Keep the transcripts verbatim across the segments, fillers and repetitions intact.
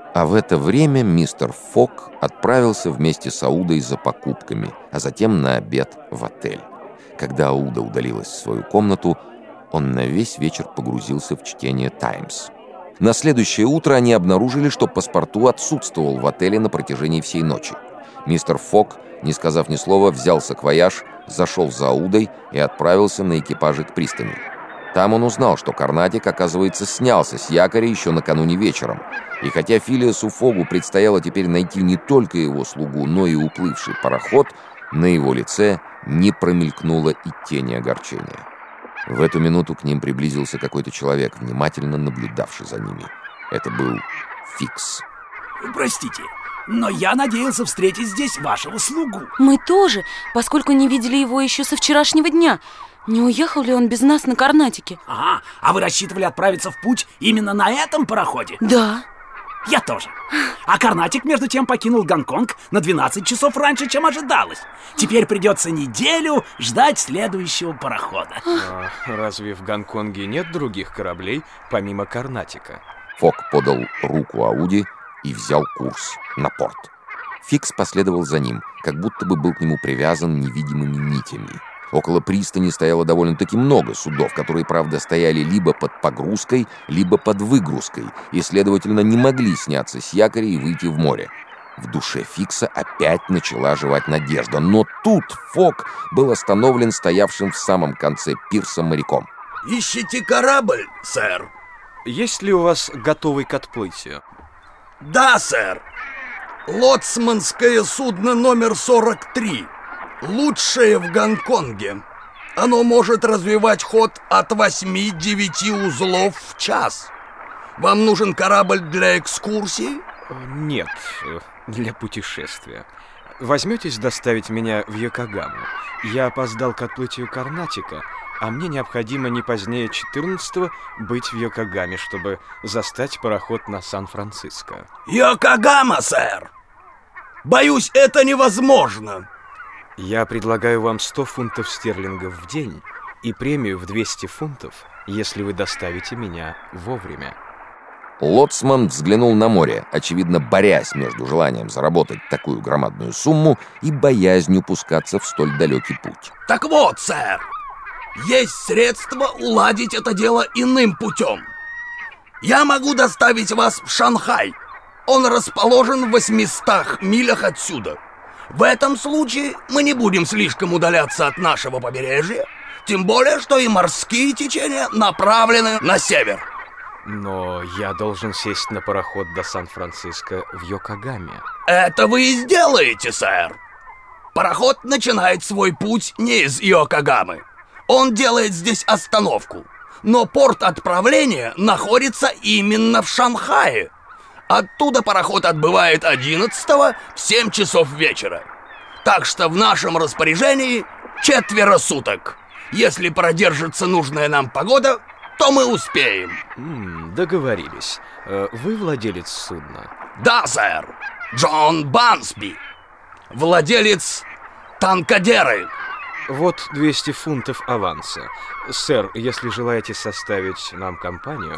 А в это время мистер Фок отправился вместе с Аудой за покупками, а затем на обед в отель. Когда Ауда удалилась в свою комнату, он на весь вечер погрузился в чтение «Таймс». На следующее утро они обнаружили, что паспорту отсутствовал в отеле на протяжении всей ночи. Мистер Фок, не сказав ни слова, взял саквояж, зашел за Аудой и отправился на экипаже к пристани. Там он узнал, что Карнатик, оказывается, снялся с якоря еще накануне вечером. И хотя Филиасу Фогу предстояло теперь найти не только его слугу, но и уплывший пароход, на его лице не промелькнуло и тени огорчения. В эту минуту к ним приблизился какой-то человек, внимательно наблюдавший за ними. Это был Фикс. Простите, но я надеялся встретить здесь вашего слугу. Мы тоже, поскольку не видели его еще со вчерашнего дня. Не уехал ли он без нас на Карнатике? Ага, а вы рассчитывали отправиться в путь именно на этом пароходе? Да. Я тоже. А Карнатик, между тем, покинул Гонконг на двенадцать часов раньше, чем ожидалось. Теперь придется неделю ждать следующего парохода. А разве в Гонконге нет других кораблей, помимо Карнатика? Фок подал руку Ауди и взял курс на порт. Фикс последовал за ним, как будто бы был к нему привязан невидимыми нитями. Около пристани стояло довольно-таки много судов, которые, правда, стояли либо под погрузкой, либо под выгрузкой, и, следовательно, не могли сняться с якоря и выйти в море. В душе Фикса опять начала оживать надежда, но тут Фок был остановлен стоявшим в самом конце пирса моряком. «Ищите корабль, сэр?» Есть ли у вас готовый к отплытию? «Да, сэр. Лоцманское судно номер сорок три. Лучшее в Гонконге. Оно может развивать ход от восьми-девяти узлов в час. Вам нужен корабль для экскурсии?» Нет, для путешествия. Возьметесь доставить меня в Йокогаму? Я опоздал к отплытию Карнатика, а мне необходимо не позднее четырнадцатого быть в Йокогаме, чтобы застать пароход на Сан-Франциско. «Йокогама, сэр! Боюсь, это невозможно!» Я предлагаю вам сто фунтов стерлингов в день и премию в двести фунтов, если вы доставите меня вовремя. Лоцман взглянул на море, очевидно, борясь между желанием заработать такую громадную сумму и боязнью пускаться в столь далекий путь. «Так вот, сэр, есть средства уладить это дело иным путем. Я могу доставить вас в Шанхай. Он расположен в восьмистах милях отсюда. В этом случае мы не будем слишком удаляться от нашего побережья, тем более, что и морские течения направлены на север». Но я должен сесть на пароход до Сан-Франциско в Йокогаме. «Это вы и сделаете, сэр. Пароход начинает свой путь не из Йокогамы. Он делает здесь остановку, но порт отправления находится именно в Шанхае. Оттуда пароход отбывает одиннадцатого в семь часов вечера. Так что в нашем распоряжении четверо суток. Если продержится нужная нам погода, то мы успеем». М-м, договорились. Вы владелец судна? «Да, сэр. Джон Бансби. Владелец Танкадеры». Вот двести фунтов аванса. Сэр, если желаете составить нам компанию...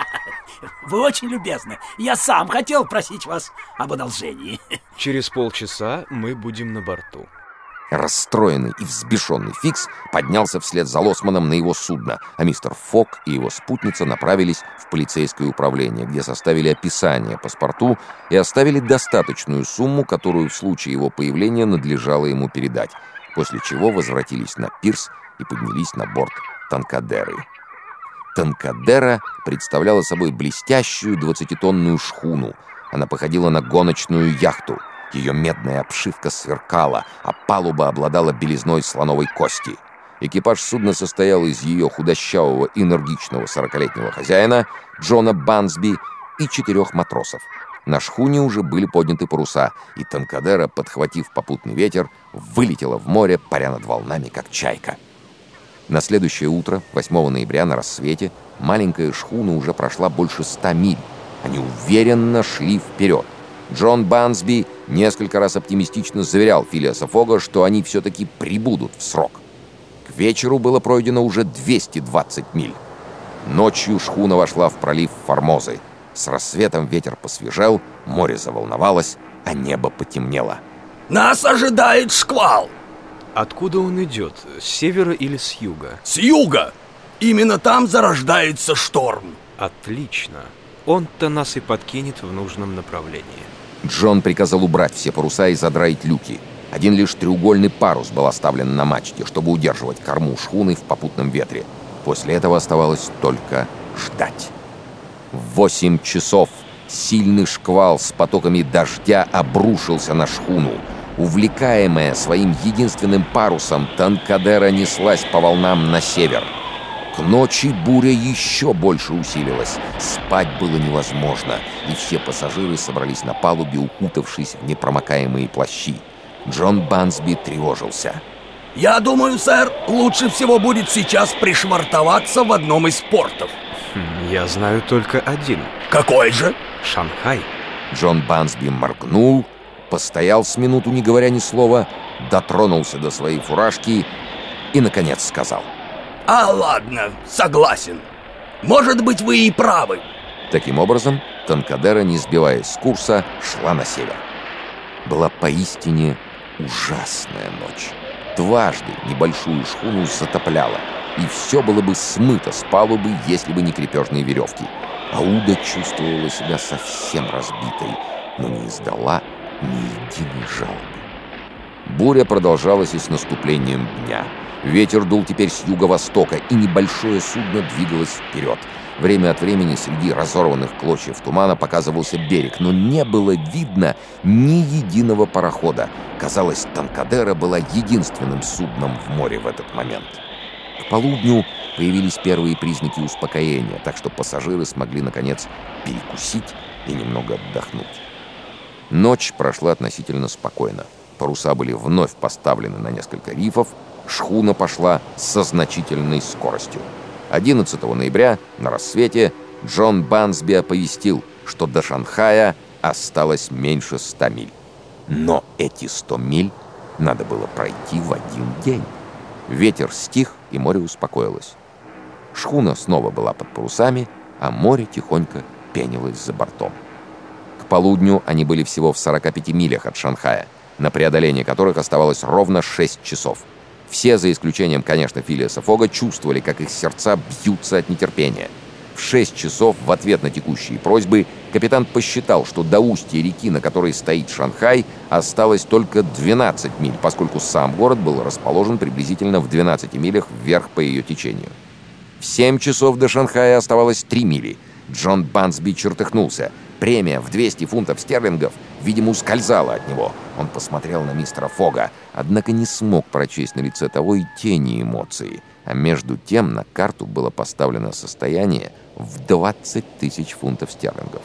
Вы очень любезны. Я сам хотел просить вас об одолжении. Через полчаса мы будем на борту. Расстроенный и взбешенный Фикс поднялся вслед за Лоцманом на его судно, а мистер Фок и его спутница направились в полицейское управление, где составили описание паспорту и оставили достаточную сумму, которую в случае его появления надлежало ему передать, после чего возвратились на пирс и поднялись на борт Танкадеры. Танкадера представляла собой блестящую двадцатитонную шхуну. Она походила на гоночную яхту. Ее медная обшивка сверкала, а палуба обладала белизной слоновой кости. Экипаж судна состоял из ее худощавого, энергичного сорокалетнего хозяина, Джона Бансби, и четырех матросов. На шхуне уже были подняты паруса, и Танкадера, подхватив попутный ветер, вылетела в море, паря над волнами, как чайка. На следующее утро, восьмого ноября, на рассвете, маленькая шхуна уже прошла больше ста миль. Они уверенно шли вперед. Джон Бансби несколько раз оптимистично заверял Филиаса Фога, что они все-таки прибудут в срок. К вечеру было пройдено уже двести двадцать миль. Ночью шхуна вошла в пролив Формозы. С рассветом ветер посвежел, море заволновалось, а небо потемнело. Нас ожидает шквал. Откуда он идет? С севера или с юга? С юга. Именно там зарождается шторм. Отлично. Он-то нас и подкинет в нужном направлении. Джон приказал убрать все паруса и задраить люки. Один лишь треугольный парус был оставлен на мачте, чтобы удерживать корму шхуны в попутном ветре. После этого оставалось только ждать. В восемь часов сильный шквал с потоками дождя обрушился на шхуну. Увлекаемая своим единственным парусом, Танкадера неслась по волнам на север. К ночи буря еще больше усилилась. Спать было невозможно, и все пассажиры собрались на палубе, укутавшись в непромокаемые плащи. Джон Бансби тревожился. Я думаю, сэр, лучше всего будет сейчас пришвартоваться в одном из портов. Хм, я знаю только один. Какой же? Шанхай. Джон Бансби моргнул, постоял с минуту, не говоря ни слова, дотронулся до своей фуражки и, наконец, сказал: А ладно, согласен. Может быть, вы и правы. Таким образом, Танкадера, не сбиваясь с курса, шла на север. Была поистине ужасная ночь. Дважды небольшую шхуну затопляло, и все было бы смыто с палубы, если бы не крепежные веревки. Ауда чувствовала себя совсем разбитой, но не издала ни единой жалобы. Буря продолжалась и с наступлением дня. Ветер дул теперь с юго-востока, и небольшое судно двигалось вперед. Время от времени среди разорванных клочьев тумана показывался берег, но не было видно ни единого парохода. Казалось, Танкадера была единственным судном в море в этот момент. К полудню появились первые признаки успокоения, так что пассажиры смогли, наконец, перекусить и немного отдохнуть. Ночь прошла относительно спокойно. Паруса были вновь поставлены на несколько рифов, шхуна пошла со значительной скоростью. одиннадцатого ноября на рассвете Джон Бансби оповестил, что до Шанхая осталось меньше ста миль. Но эти сто миль надо было пройти в один день. Ветер стих, и море успокоилось. Шхуна снова была под парусами, а море тихонько пенилось за бортом. К полудню они были всего в сорока пяти милях от Шанхая, на преодоление которых оставалось ровно шесть часов. Все, за исключением, конечно, Филиаса Фога, чувствовали, как их сердца бьются от нетерпения. В шесть часов в ответ на текущие просьбы капитан посчитал, что до устья реки, на которой стоит Шанхай, осталось только двенадцать миль, поскольку сам город был расположен приблизительно в двенадцати милях вверх по ее течению. В семь часов до Шанхая оставалось три мили. Джон Бансби чертыхнулся. Премия в двести фунтов стерлингов, видимо, ускользала от него. Он посмотрел на мистера Фога, однако не смог прочесть на лице того и тени эмоций. А между тем на карту было поставлено состояние в двадцать тысяч фунтов стерлингов.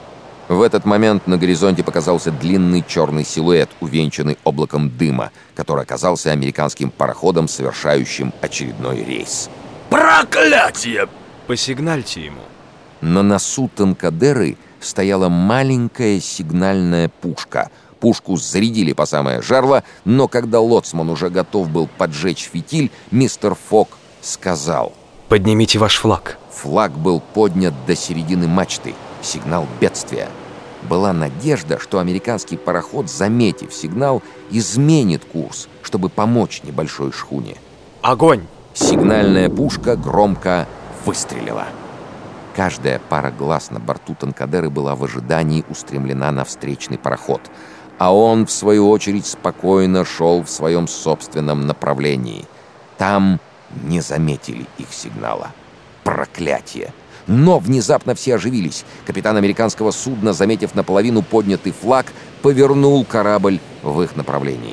В этот момент на горизонте показался длинный черный силуэт, увенчанный облаком дыма, который оказался американским пароходом, совершающим очередной рейс. Проклятие! Посигнальте ему. На носу Танкадеры стояла маленькая сигнальная пушка. Пушку зарядили по самое жерло, но когда лоцман уже готов был поджечь фитиль, мистер Фог сказал: «Поднимите ваш флаг». Флаг был поднят до середины мачты. Сигнал бедствия. Была надежда, что американский пароход, заметив сигнал, изменит курс, чтобы помочь небольшой шхуне. Огонь! Сигнальная пушка громко выстрелила. Каждая пара глаз на борту Танкадеры была в ожидании устремлена на встречный пароход, а он, в свою очередь, спокойно шел в своем собственном направлении. Там не заметили их сигнала. Проклятие! Но внезапно все оживились. Капитан американского судна, заметив наполовину поднятый флаг, повернул корабль в их направлении.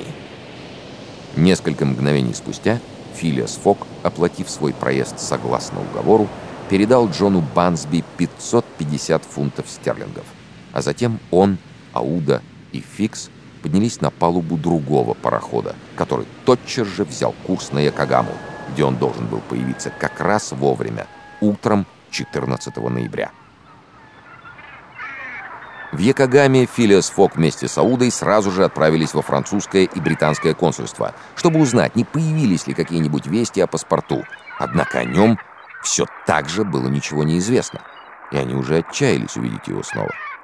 Несколько мгновений спустя Филиас Фог, оплатив свой проезд согласно уговору, передал Джону Бансби пятьсот пятьдесят фунтов стерлингов. А затем он, Ауда и Фикс поднялись на палубу другого парохода, который тотчас же взял курс на Якогаму, где он должен был появиться как раз вовремя, утром четырнадцатого ноября. В Якогаме Филиас Фог вместе с Аудой сразу же отправились во французское и британское консульство, чтобы узнать, не появились ли какие-нибудь вести о паспорту. Однако о нем все так же было ничего не известно. и они уже отчаялись увидеть его снова.